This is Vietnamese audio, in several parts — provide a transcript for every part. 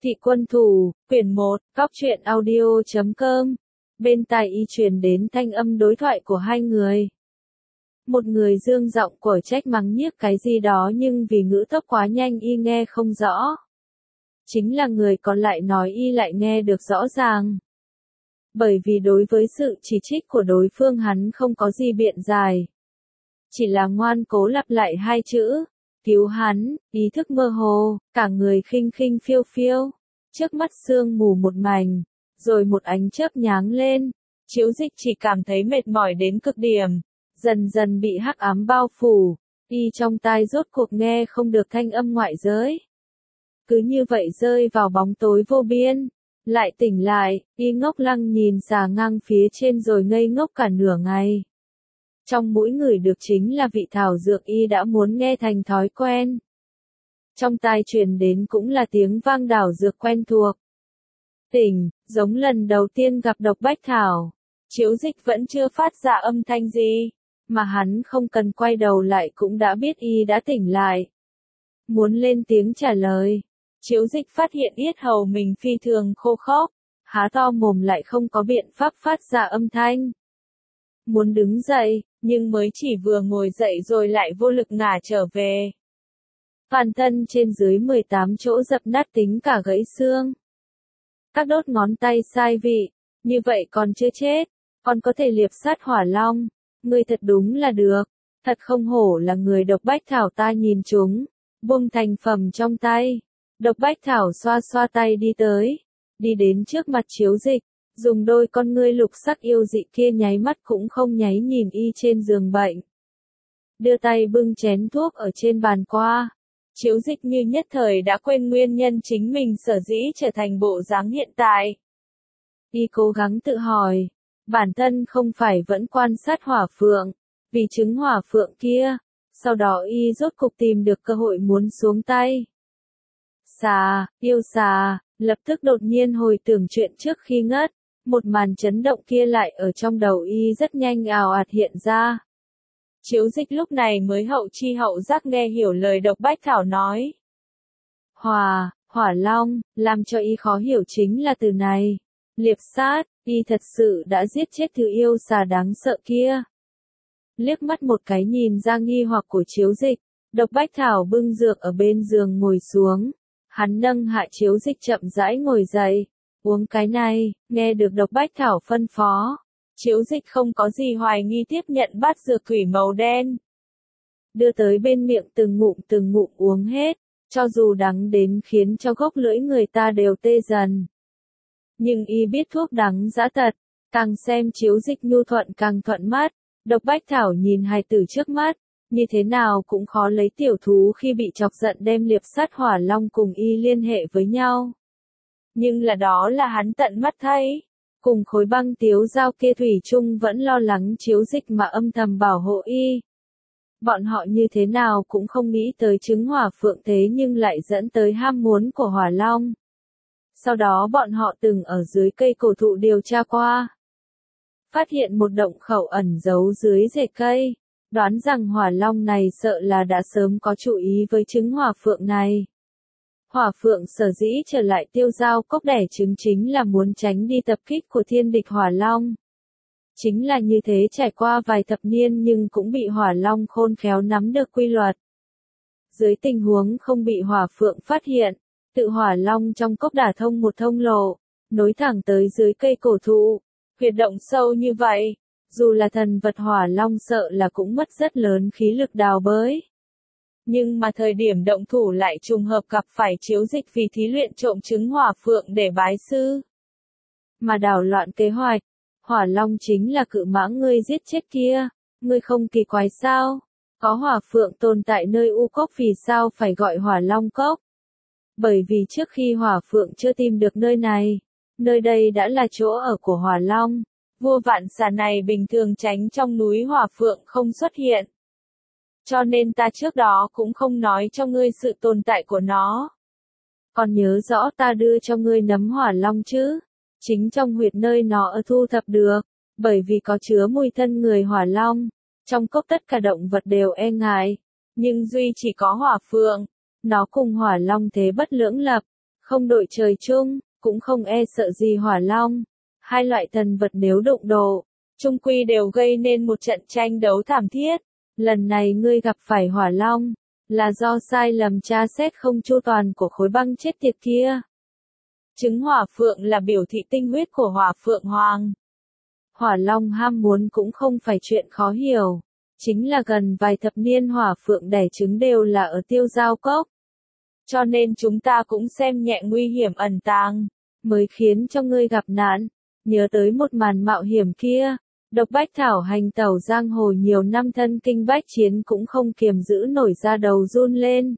Thị quân thủ, quyển 1, góc truyện audio.com. Bên tai y truyền đến thanh âm đối thoại của hai người. Một người dương giọng của trách mắng nhiếc cái gì đó nhưng vì ngữ tốc quá nhanh y nghe không rõ. Chính là người còn lại nói y lại nghe được rõ ràng. Bởi vì đối với sự chỉ trích của đối phương hắn không có gì biện giải. Chỉ là ngoan cố lặp lại hai chữ. Cứu hắn, ý thức mơ hồ, cả người khinh khinh phiêu phiêu. Trước mắt sương mù một mảnh, rồi một ánh chớp nháng lên. Chiếu Dịch chỉ cảm thấy mệt mỏi đến cực điểm, dần dần bị hắc ám bao phủ, y trong tai rốt cuộc nghe không được thanh âm ngoại giới. Cứ như vậy rơi vào bóng tối vô biên, lại tỉnh lại, y ngốc lăng nhìn xà ngang phía trên rồi ngây ngốc cả nửa ngày. Trong mũi người được chính là vị thảo dược y đã muốn nghe thành thói quen. Trong tai truyền đến cũng là tiếng vang đảo dược quen thuộc. Tỉnh, giống lần đầu tiên gặp độc bách thảo. Chiếu Dịch vẫn chưa phát ra âm thanh gì, mà hắn không cần quay đầu lại cũng đã biết y đã tỉnh lại. Muốn lên tiếng trả lời, Chiếu Dịch phát hiện yết hầu mình phi thường khô khốc, há to mồm lại không có biện pháp phát ra âm thanh. Muốn đứng dậy, nhưng mới chỉ vừa ngồi dậy rồi lại vô lực ngả trở về. Toàn thân trên dưới 18 chỗ dập nát tính cả gãy xương. Các đốt ngón tay sai vị, như vậy còn chưa chết, còn có thể liệp sát hỏa long. Ngươi thật đúng là được, thật không hổ là người độc bách thảo ta nhìn chúng. Buông thành phẩm trong tay, độc bách thảo xoa xoa tay đi tới, đi đến trước mặt Chiếu Dịch. Dùng đôi con ngươi lục sắc yêu dị kia nháy mắt cũng không nháy nhìn y trên giường bệnh. Đưa tay bưng chén thuốc ở trên bàn qua. Chiếu Dịch như nhất thời đã quên nguyên nhân chính mình sở dĩ trở thành bộ dáng hiện tại. Y cố gắng tự hỏi, bản thân không phải vẫn quan sát hỏa phượng, vì trứng hỏa phượng kia, sau đó y rốt cục tìm được cơ hội muốn xuống tay. Xà, yêu xà, lập tức đột nhiên hồi tưởng chuyện trước khi ngất. Một màn chấn động kia lại ở trong đầu y rất nhanh ào ạt hiện ra. Chiếu Dịch lúc này mới hậu chi hậu giác nghe hiểu lời độc bách thảo nói. Hỏa long, làm cho y khó hiểu chính là từ này. Liệp sát, y thật sự đã giết chết thứ yêu xà đáng sợ kia. Liếc mắt một cái nhìn ra nghi hoặc của Chiếu Dịch, độc bách thảo bưng dược ở bên giường ngồi xuống. Hắn nâng hạ Chiếu Dịch chậm rãi ngồi dậy. Uống cái này, nghe được độc bách thảo phân phó. Chiếu Dịch không có gì hoài nghi tiếp nhận bát dược quỷ màu đen. Đưa tới bên miệng từng ngụm uống hết, cho dù đắng đến khiến cho gốc lưỡi người ta đều tê dần. Nhưng y biết thuốc đắng dã tật, càng xem Chiếu Dịch nhu thuận càng thuận mắt. Độc bách thảo nhìn hài tử trước mắt, như thế nào cũng khó lấy tiểu thú khi bị chọc giận đem liệp sát hỏa long cùng y liên hệ với nhau. Nhưng là đó là hắn tận mắt thấy. Cùng khối băng tiếu dao kia thủy chung vẫn lo lắng Chiếu Dịch mà âm thầm bảo hộ y. Bọn họ như thế nào cũng không nghĩ tới trứng hỏa phượng thế nhưng lại dẫn tới ham muốn của hỏa long. Sau đó bọn họ từng ở dưới cây cổ thụ điều tra qua. Phát hiện một động khẩu ẩn giấu dưới rễ cây. Đoán rằng hỏa long này sợ là đã sớm có chú ý với trứng hỏa phượng này. Hỏa phượng sở dĩ trở lại tiêu giao cốc đẻ trứng chính là muốn tránh đi tập kích của thiên địch hỏa long. Chính là như thế trải qua vài thập niên nhưng cũng bị hỏa long khôn khéo nắm được quy luật. Dưới tình huống không bị hỏa phượng phát hiện, tự hỏa long trong cốc đả thông một thông lộ, nối thẳng tới dưới cây cổ thụ, huyệt động sâu như vậy, dù là thần vật hỏa long sợ là cũng mất rất lớn khí lực đào bới. Nhưng mà thời điểm động thủ lại trùng hợp gặp phải Chiếu Dịch vì thí luyện trộm trứng hỏa phượng để bái sư. Mà đảo loạn kế hoạch, hỏa long chính là cự mãng ngươi giết chết kia, ngươi không kỳ quái sao? Có hỏa phượng tồn tại nơi u cốc vì sao phải gọi hỏa long cốc? Bởi vì trước khi hỏa phượng chưa tìm được nơi đây đã là chỗ ở của hỏa long. Vua vạn xà này bình thường tránh trong núi hỏa phượng không xuất hiện. Cho nên ta trước đó cũng không nói cho ngươi sự tồn tại của nó. Còn nhớ rõ ta đưa cho ngươi nấm hỏa long chứ? Chính trong huyệt nơi nó ở thu thập được, bởi vì có chứa mùi thân người hỏa long. Trong cốc tất cả động vật đều e ngại, nhưng duy chỉ có hỏa phượng. Nó cùng hỏa long thế bất lưỡng lập, không đội trời chung, cũng không e sợ gì hỏa long. Hai loại thần vật nếu đụng độ, chung quy đều gây nên một trận tranh đấu thảm thiết. Lần này ngươi gặp phải hỏa long, là do sai lầm tra xét không chu toàn của khối băng chết tiệt kia. Trứng hỏa phượng là biểu thị tinh huyết của hỏa phượng hoàng. Hỏa long ham muốn cũng không phải chuyện khó hiểu. Chính là gần vài thập niên hỏa phượng đẻ trứng đều là ở Tiêu Giao Cốc. Cho nên chúng ta cũng xem nhẹ nguy hiểm ẩn tàng, mới khiến cho ngươi gặp nạn. Nhớ tới một màn mạo hiểm kia, Độc Bách Thảo hành tẩu giang hồ nhiều năm thân kinh bách chiến cũng không kiềm giữ nổi da đầu run lên.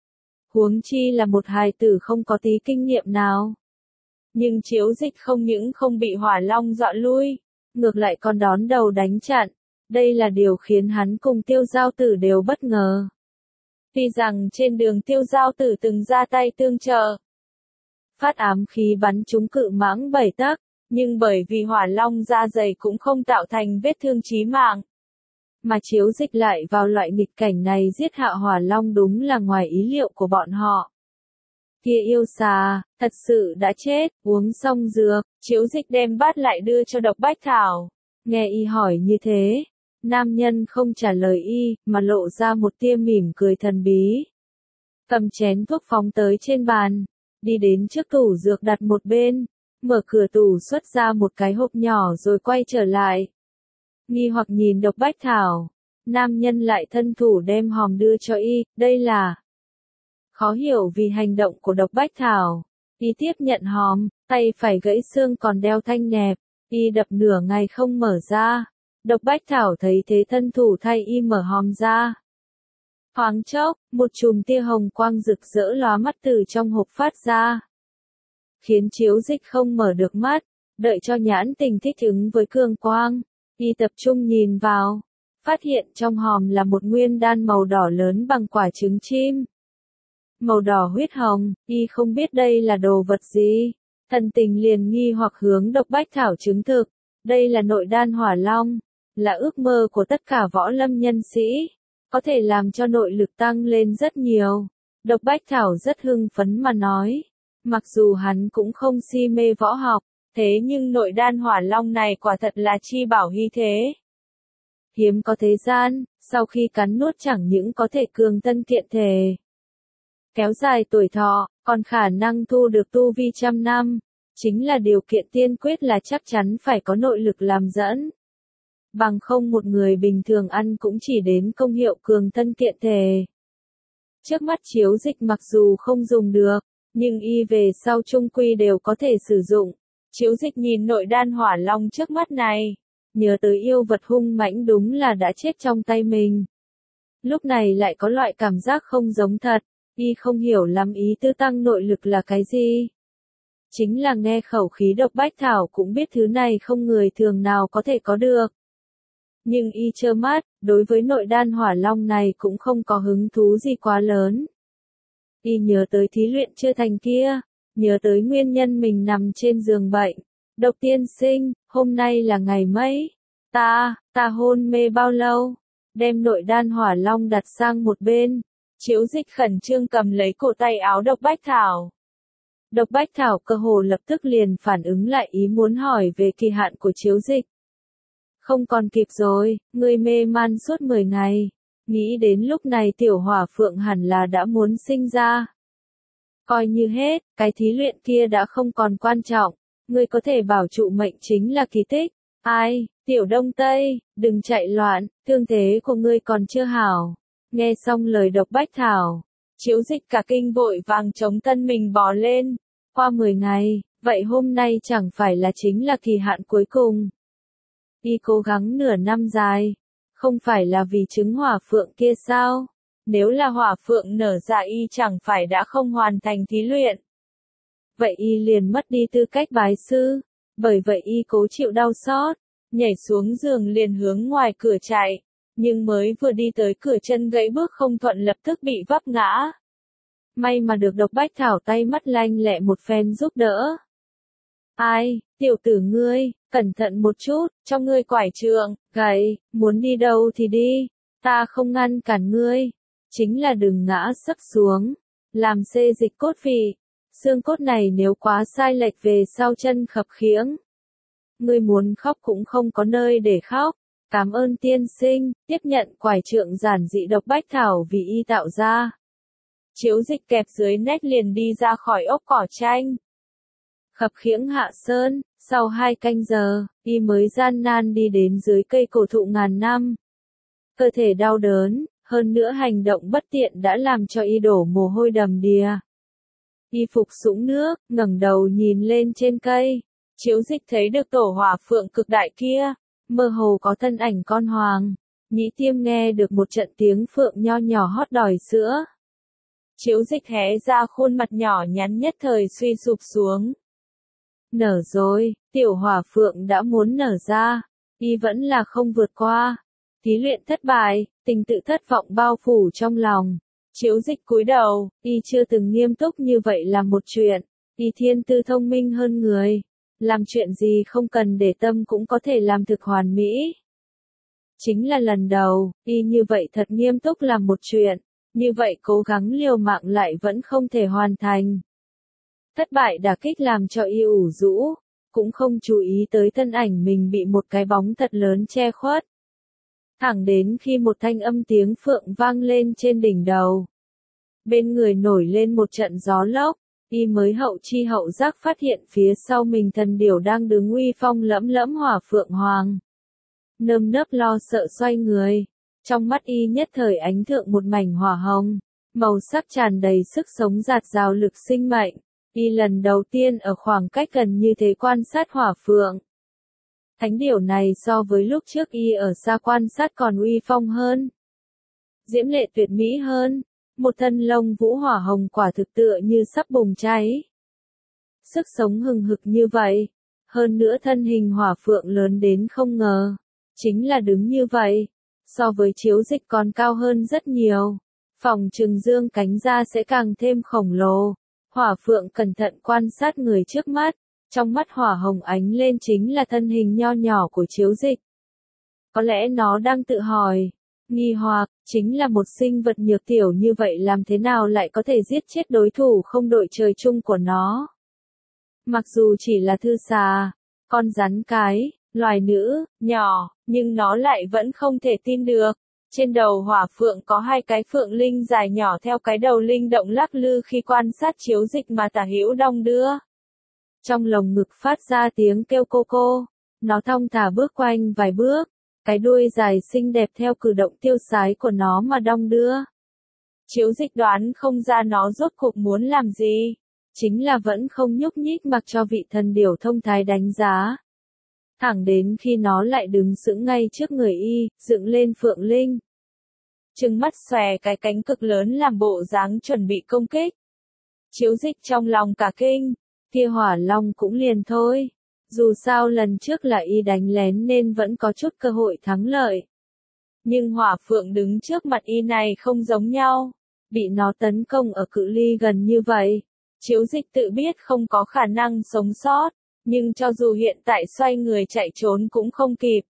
Huống chi là một hài tử không có tí kinh nghiệm nào. Nhưng Chiếu Dịch không những không bị hỏa long dọa lui, ngược lại còn đón đầu đánh chặn. Đây là điều khiến hắn cùng Tiêu Giao Tử đều bất ngờ. Tuy rằng trên đường Tiêu Giao Tử từng ra tay tương trợ, phát ám khí bắn trúng cự mãng 7 tấc, nhưng bởi vì hỏa long da dày cũng không tạo thành vết thương chí mạng. Mà Chiếu Dịch lại vào loại nghịch cảnh này giết hạ hỏa long đúng là ngoài ý liệu của bọn họ. Kia yêu xà, thật sự đã chết, uống xong dược, Chiếu Dịch đem bát lại đưa cho Độc Bách Thảo. Nghe y hỏi như thế, nam nhân không trả lời y, mà lộ ra một tia mỉm cười thần bí. Cầm chén thuốc phóng tới trên bàn, đi đến trước tủ dược đặt một bên, mở cửa tủ xuất ra một cái hộp nhỏ rồi quay trở lại. Nghi hoặc nhìn Độc Bách Thảo, nam nhân lại thân thủ đem hòm đưa cho y, đây là... Khó hiểu vì hành động của Độc Bách Thảo, y tiếp nhận hòm, tay phải gãy xương còn đeo thanh nẹp, y đập nửa ngày không mở ra. Độc Bách Thảo thấy thế thân thủ thay y mở hòm ra. Thoáng chốc, một chùm tia hồng quang rực rỡ lóa mắt từ trong hộp phát ra. Khiến Chiếu Dịch không mở được mắt, đợi cho nhãn tình thích ứng với cường quang. Y tập trung nhìn vào, phát hiện trong hòm là một nguyên đan màu đỏ lớn bằng quả trứng chim. Màu đỏ huyết hồng, y không biết đây là đồ vật gì. Thần tình liền nghi hoặc hướng Độc Bách Thảo chứng thực. Đây là nội đan hỏa long, là ước mơ của tất cả võ lâm nhân sĩ. Có thể làm cho nội lực tăng lên rất nhiều. Độc Bách Thảo rất hưng phấn mà nói. Mặc dù hắn cũng không si mê võ học, thế nhưng nội đan hỏa long này quả thật là chi bảo hy thế. Hiếm có thế gian, sau khi cắn nuốt chẳng những có thể cường thân kiện thể, kéo dài tuổi thọ, còn khả năng thu được tu vi trăm năm. Chính là điều kiện tiên quyết là chắc chắn phải có nội lực làm dẫn. Bằng không một người bình thường ăn cũng chỉ đến công hiệu cường thân kiện thể. Trước mắt Chiếu Dịch mặc dù không dùng được, nhưng y về sau chung quy đều có thể sử dụng. Chiếu Dịch nhìn nội đan hỏa long trước mắt này, nhớ tới yêu vật hung mãnh đúng là đã chết trong tay mình. Lúc này lại có loại cảm giác không giống thật, y không hiểu lắm ý tư tăng nội lực là cái gì. Chính là nghe khẩu khí Độc Bách Thảo cũng biết thứ này không người thường nào có thể có được. Nhưng y trơ mắt, đối với nội đan hỏa long này cũng không có hứng thú gì quá lớn. Y nhớ tới thí luyện chưa thành kia, nhớ tới nguyên nhân mình nằm trên giường bệnh. Độc tiên sinh, hôm nay là ngày mấy? Ta hôn mê bao lâu? Đem nội đan hỏa long đặt sang một bên. Chiếu Dịch khẩn trương cầm lấy cổ tay áo Độc Bách Thảo. Độc Bách Thảo cơ hồ lập tức liền phản ứng lại ý muốn hỏi về kỳ hạn của Chiếu Dịch. Không còn kịp rồi, ngươi mê man suốt 10 ngày. Nghĩ đến lúc này tiểu hỏa phượng hẳn là đã muốn sinh ra. Coi như hết, cái thí luyện kia đã không còn quan trọng. Ngươi có thể bảo trụ mệnh chính là kỳ tích. Ai, tiểu Đông Tây, đừng chạy loạn, thương thế của ngươi còn chưa hảo. Nghe xong lời Độc Bách Thảo, Chiếu Dịch cả kinh vội vàng chống thân mình bò lên. Qua 10 ngày, vậy hôm nay chẳng phải là chính là kỳ hạn cuối cùng. Y cố gắng nửa năm dài, không phải là vì trứng hỏa phượng kia sao? Nếu là hỏa phượng nở ra y chẳng phải đã không hoàn thành thí luyện. Vậy y liền mất đi tư cách bái sư, bởi vậy y cố chịu đau xót, nhảy xuống giường liền hướng ngoài cửa chạy, nhưng mới vừa đi tới cửa chân gãy bước không thuận lập tức bị vấp ngã. May mà được Độc Bách Thảo tay mắt lanh lẹ một phen giúp đỡ. Ai, tiểu tử ngươi, cẩn thận một chút, cho ngươi quải trượng, gậy, muốn đi đâu thì đi, ta không ngăn cản ngươi, chính là đừng ngã sấp xuống, làm xê dịch cốt vị. Xương cốt này nếu quá sai lệch về sau chân khập khiễng. Ngươi muốn khóc cũng không có nơi để khóc. Cảm ơn tiên sinh, tiếp nhận quải trượng giản dị độc bách thảo vì y tạo ra. Chiếu dịch kẹp dưới nách liền đi ra khỏi ốc cỏ tranh. Khập khiễng hạ sơn, sau 2 canh giờ, y mới gian nan đi đến dưới cây cổ thụ ngàn năm. Cơ thể đau đớn, hơn nữa hành động bất tiện đã làm cho y đổ mồ hôi đầm đìa. Y phục sũng nước, ngẩng đầu nhìn lên trên cây. Chiếu dịch thấy được tổ hỏa phượng cực đại kia, mơ hồ có thân ảnh con hoàng. Nhĩ Tiêm nghe được một trận tiếng phượng nho nhỏ hót đòi sữa. Chiếu dịch hé ra khuôn mặt nhỏ nhắn nhất thời suy sụp xuống. Nở rồi, tiểu hỏa phượng đã muốn nở ra, y vẫn là không vượt qua. Thí luyện thất bại, tình tự thất vọng bao phủ trong lòng. Chiếu dịch cúi đầu, y chưa từng nghiêm túc như vậy làm một chuyện. Y thiên tư thông minh hơn người. Làm chuyện gì không cần để tâm cũng có thể làm thực hoàn mỹ. Chính là lần đầu, y như vậy thật nghiêm túc làm một chuyện. Như vậy cố gắng liều mạng lại vẫn không thể hoàn thành. Thất bại đả kích làm cho y ủ rũ, cũng không chú ý tới thân ảnh mình bị một cái bóng thật lớn che khuất. Thẳng đến khi một thanh âm tiếng phượng vang lên trên đỉnh đầu. Bên người nổi lên một trận gió lốc, y mới hậu chi hậu giác phát hiện phía sau mình thần điểu đang đứng uy phong lẫm lẫm hỏa phượng hoàng. Nơm nớp lo sợ xoay người, trong mắt y nhất thời ánh thượng một mảnh hỏa hồng, màu sắc tràn đầy sức sống dạt dào lực sinh mệnh. Y lần đầu tiên ở khoảng cách gần như thế quan sát hỏa phượng. Thánh điểu này so với lúc trước y ở xa quan sát còn uy phong hơn. Diễm lệ tuyệt mỹ hơn, một thân lông vũ hỏa hồng quả thực tựa như sắp bùng cháy. Sức sống hừng hực như vậy, hơn nữa thân hình hỏa phượng lớn đến không ngờ, chính là đứng như vậy, so với chiếu dịch còn cao hơn rất nhiều. Phòng trường dương cánh ra sẽ càng thêm khổng lồ. Hỏa phượng cẩn thận quan sát người trước mắt, trong mắt hỏa hồng ánh lên chính là thân hình nho nhỏ của chiếu dịch. Có lẽ nó đang tự hỏi, nghi hoặc, chính là một sinh vật nhược tiểu như vậy làm thế nào lại có thể giết chết đối thủ không đội trời chung của nó. Mặc dù chỉ là thư xà, con rắn cái, loài nữ, nhỏ, nhưng nó lại vẫn không thể tin được. Trên đầu hỏa phượng có 2 cái phượng linh dài nhỏ theo cái đầu linh động lắc lư khi quan sát chiếu dịch mà tả hữu đong đưa. Trong lồng ngực phát ra tiếng kêu cô cô, nó thong thả bước quanh vài bước, cái đuôi dài xinh đẹp theo cử động tiêu sái của nó mà đong đưa. Chiếu dịch đoán không ra nó rốt cuộc muốn làm gì, chính là vẫn không nhúc nhích mặc cho vị thần điểu thông thái đánh giá. Thẳng đến khi nó lại đứng sững ngay trước người y, dựng lên phượng linh. Trừng mắt xòe cái cánh cực lớn làm bộ dáng chuẩn bị công kích. Chiếu dịch trong lòng cả kinh, kia hỏa long cũng liền thôi. Dù sao lần trước là y đánh lén nên vẫn có chút cơ hội thắng lợi. Nhưng hỏa phượng đứng trước mặt y này không giống nhau. Bị nó tấn công ở cự ly gần như vậy. Chiếu dịch tự biết không có khả năng sống sót. Nhưng cho dù hiện tại xoay người chạy trốn cũng không kịp.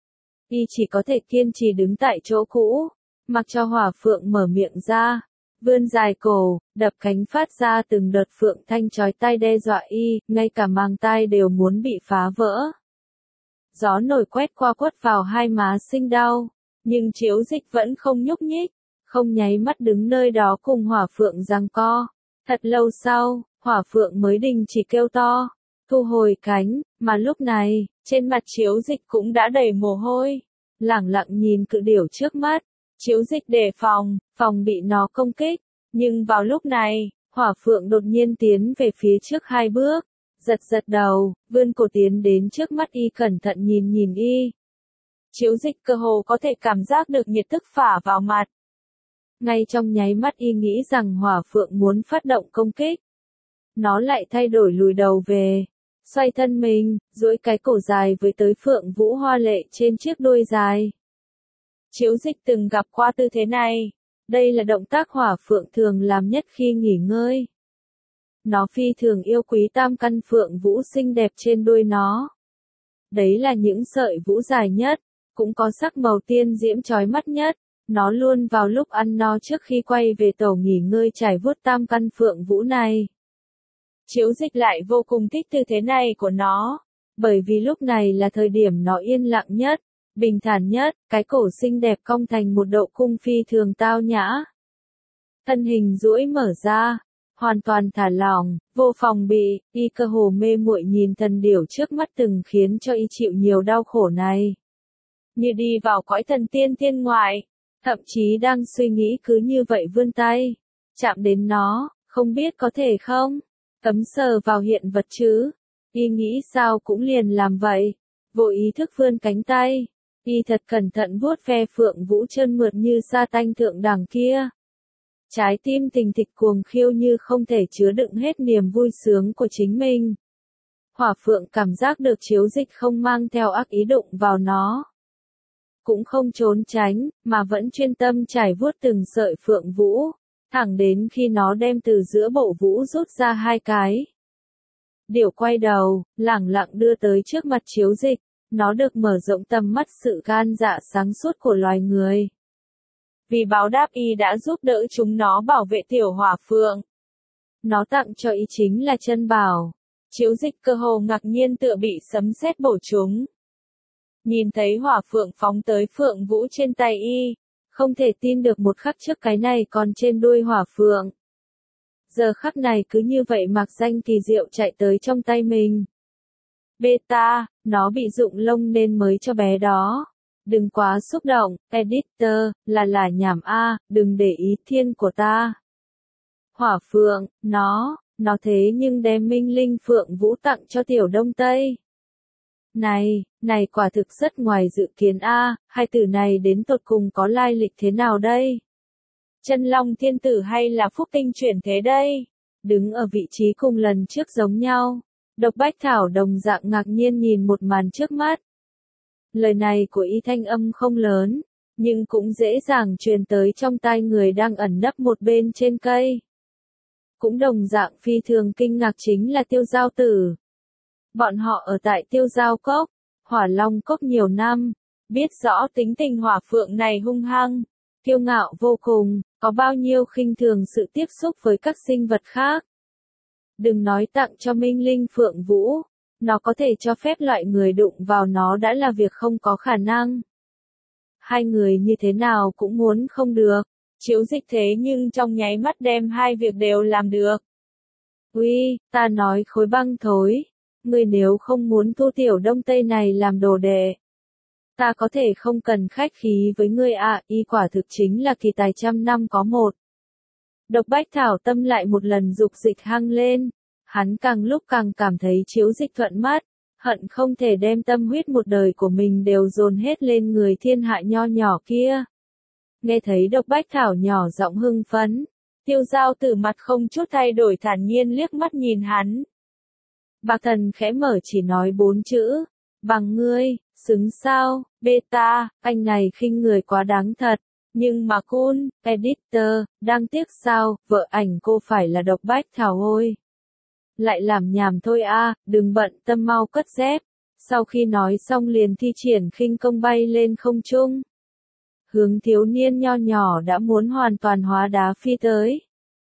Y chỉ có thể kiên trì đứng tại chỗ cũ, mặc cho hỏa phượng mở miệng ra, vươn dài cổ, đập cánh phát ra từng đợt phượng thanh chói tai đe dọa y, ngay cả màng tai đều muốn bị phá vỡ. Gió nổi quét qua quất vào hai má sinh đau, nhưng chiếu dịch vẫn không nhúc nhích, không nháy mắt đứng nơi đó cùng hỏa phượng giằng co. Thật lâu sau, hỏa phượng mới đình chỉ kêu to, thu hồi cánh, mà lúc này, trên mặt chiếu dịch cũng đã đầy mồ hôi, lẳng lặng nhìn cự điểu trước mắt. Chiếu dịch đề phòng bị nó công kích, nhưng vào lúc này, hỏa phượng đột nhiên tiến về phía trước 2 bước, giật đầu, vươn cổ tiến đến trước mắt y cẩn thận nhìn y. Chiếu dịch cơ hồ có thể cảm giác được nhiệt tức phả vào mặt. Ngay trong nháy mắt y nghĩ rằng hỏa phượng muốn phát động công kích. Nó lại thay đổi lùi đầu về, xoay thân mình, duỗi cái cổ dài với tới phượng vũ hoa lệ trên chiếc đuôi dài. Chiếu dịch từng gặp qua tư thế này. Đây là động tác hỏa phượng thường làm nhất khi nghỉ ngơi. Nó phi thường yêu quý tam căn phượng vũ xinh đẹp trên đuôi nó. Đấy là những sợi vũ dài nhất, cũng có sắc màu tiên diễm chói mắt nhất. Nó luôn vào lúc ăn no trước khi quay về tổ nghỉ ngơi trải vuốt tam căn phượng vũ này. Chiếu Dịch lại vô cùng thích tư thế này của nó, bởi vì lúc này là thời điểm nó yên lặng nhất, bình thản nhất, cái cổ xinh đẹp cong thành một độ cung phi thường tao nhã. Thân hình duỗi mở ra, hoàn toàn thả lỏng, vô phòng bị, y cơ hồ mê muội nhìn thần điểu trước mắt từng khiến cho y chịu nhiều đau khổ này. Như đi vào cõi thần tiên thiên ngoại, thậm chí đang suy nghĩ cứ như vậy vươn tay, chạm đến nó, không biết có thể không? Cấm sờ vào hiện vật chứ? Y nghĩ sao cũng liền làm vậy, vô ý thức vươn cánh tay, y thật cẩn thận vuốt ve Phượng Vũ trơn mượt như sa tanh thượng đẳng kia. Trái tim thình thịch cuồng khiêu như không thể chứa đựng hết niềm vui sướng của chính mình. Hỏa Phượng cảm giác được Chiếu Dịch không mang theo ác ý đụng vào nó. Cũng không trốn tránh, mà vẫn chuyên tâm trải vuốt từng sợi Phượng Vũ, thẳng đến khi nó đem từ giữa bộ vũ rút ra hai cái. Điểu quay đầu, lẳng lặng đưa tới trước mặt Chiếu Dịch, nó được mở rộng tầm mắt sự gan dạ sáng suốt của loài người. Vì báo đáp y đã giúp đỡ chúng nó bảo vệ tiểu Hỏa Phượng. Nó tặng cho y chính là chân bảo. Chiếu Dịch cơ hồ ngạc nhiên tựa bị sấm sét bổ trúng. Nhìn thấy Hỏa Phượng phóng tới Phượng Vũ trên tay y, không thể tin được một khắc trước cái này còn trên đuôi Hỏa Phượng. Giờ khắc này cứ như vậy mạc danh kỳ diệu chạy tới trong tay mình. Beta, nó bị rụng lông nên mới cho bé đó. Đừng quá xúc động, editor, là nhảm a, đừng để ý thiên của ta. Hỏa Phượng, nó thế nhưng đem Minh Linh Phượng Vũ tặng cho tiểu Đông Tây. Này quả thực rất ngoài dự kiến a, hai từ này đến tột cùng có lai lịch thế nào đây? Chân Long Thiên Tử hay là Phúc Tinh chuyển thế đây? Đứng ở vị trí cùng lần trước giống nhau, Độc Bách Thảo đồng dạng ngạc nhiên nhìn một màn trước mắt. Lời này của y thanh âm không lớn, nhưng cũng dễ dàng truyền tới trong tai người đang ẩn nấp một bên trên cây. Cũng đồng dạng phi thường kinh ngạc chính là Tiêu Giao Tử. Bọn họ ở tại Tiêu Giao Cốc, Hỏa Long Cốc nhiều năm, biết rõ tính tình Hỏa Phượng này hung hăng, kiêu ngạo vô cùng, có bao nhiêu khinh thường sự tiếp xúc với các sinh vật khác. Đừng nói tặng cho Minh Linh Phượng Vũ, nó có thể cho phép loại người đụng vào nó đã là việc không có khả năng. Hai người như thế nào cũng muốn không được, Chiếu Dịch thế nhưng trong nháy mắt đem hai việc đều làm được. Uy, ta nói khối băng thối, ngươi nếu không muốn thu tiểu Đông Tây này làm đồ đệ, ta có thể không cần khách khí với ngươi à, y quả thực chính là kỳ tài trăm năm có một. Độc Bách Thảo tâm lại một lần dục dịch hăng lên, hắn càng lúc càng cảm thấy Chiếu Dịch thuận mắt, hận không thể đem tâm huyết một đời của mình đều dồn hết lên người thiên hạ nho nhỏ kia. Nghe thấy Độc Bách Thảo nhỏ giọng hưng phấn, Tiêu Giao Tử mặt không chút thay đổi thản nhiên liếc mắt nhìn hắn. Bạc Thần khẽ mở chỉ nói 4 chữ, bằng ngươi, xứng sao, beta, anh này khinh người quá đáng thật. Nhưng mà Kun, editor, đang tiếc sao, vợ ảnh cô phải là Độc Bách Thảo ôi. Lại làm nhảm thôi a, đừng bận tâm mau cất dép. Sau khi nói xong liền thi triển khinh công bay lên không trung. Hướng thiếu niên nho nhỏ đã muốn hoàn toàn hóa đá phi tới.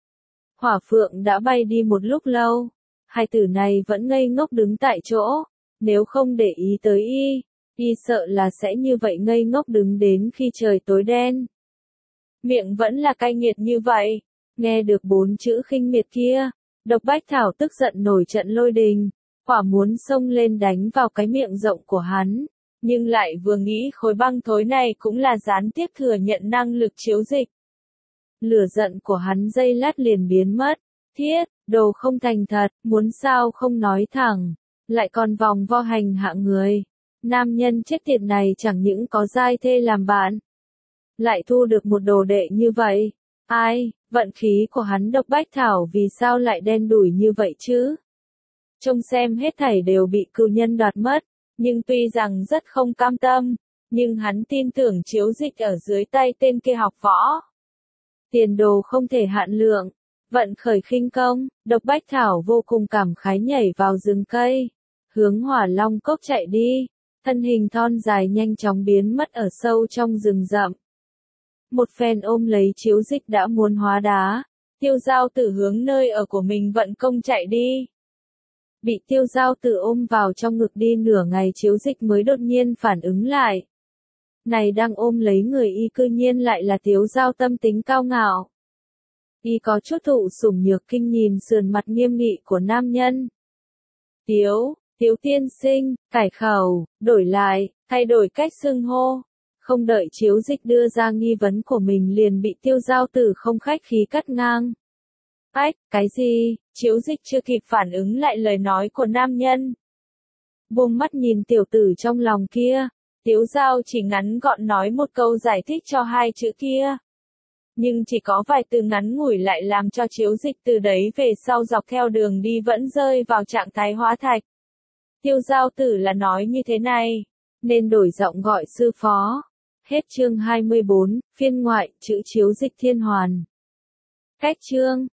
Hỏa Phượng đã bay đi một lúc lâu. Hai tử này vẫn ngây ngốc đứng tại chỗ. Nếu không để ý tới y sợ là sẽ như vậy ngây ngốc đứng đến khi trời tối đen. Miệng vẫn là cay nghiệt như vậy. Nghe được 4 chữ khinh miệt kia, Độc Bách Thảo tức giận nổi trận lôi đình, quả muốn xông lên đánh vào cái miệng rộng của hắn, nhưng lại vừa nghĩ khối băng thối này cũng là gián tiếp thừa nhận năng lực Chiếu Dịch. Lửa giận của hắn giây lát liền biến mất, thiết, đồ không thành thật, muốn sao không nói thẳng, lại còn vòng vo hành hạ người. Nam nhân chết tiệt này chẳng những có giai thê làm bạn, lại thu được một đồ đệ như vậy. Ai, vận khí của hắn Độc Bách Thảo vì sao lại đen đủi như vậy chứ? Trông xem hết thảy đều bị cừu nhân đoạt mất, nhưng tuy rằng rất không cam tâm, nhưng hắn tin tưởng Chiếu Dịch ở dưới tay tên kia học võ. Tiền đồ không thể hạn lượng, vận khởi khinh công, Độc Bách Thảo vô cùng cảm khái nhảy vào rừng cây, hướng Hỏa Long Cốc chạy đi, thân hình thon dài nhanh chóng biến mất ở sâu trong rừng rậm. Một phen ôm lấy Chiếu Dịch đã muốn hóa đá, Tiêu Giao Tử hướng nơi ở của mình vận công chạy đi. Bị Tiêu Giao Tử ôm vào trong ngực đi nửa ngày Chiếu Dịch mới đột nhiên phản ứng lại. Này đang ôm lấy người y cư nhiên lại là Tiếu Giao tâm tính cao ngạo. Y có chút thụ sủng nhược kinh nhìn sườn mặt nghiêm nghị của nam nhân. Tiếu tiên sinh, cải khẩu, đổi lại, thay đổi cách xưng hô. Không đợi Chiếu Dịch đưa ra nghi vấn của mình liền bị Tiêu Giao Tử không khách khí cắt ngang. Ách, cái gì? Chiếu Dịch chưa kịp phản ứng lại lời nói của nam nhân. Buông mắt nhìn tiểu tử trong lòng kia, Tiếu Giao chỉ ngắn gọn nói một câu giải thích cho hai chữ kia. Nhưng chỉ có vài từ ngắn ngủi lại làm cho Chiếu Dịch từ đấy về sau dọc theo đường đi vẫn rơi vào trạng thái hóa thạch. Tiêu Giao Tử là nói như thế này, nên đổi giọng gọi sư phó. Hết chương 24, phiên ngoại, chữ Chiếu Dịch Thiên Hoàn. Cách chương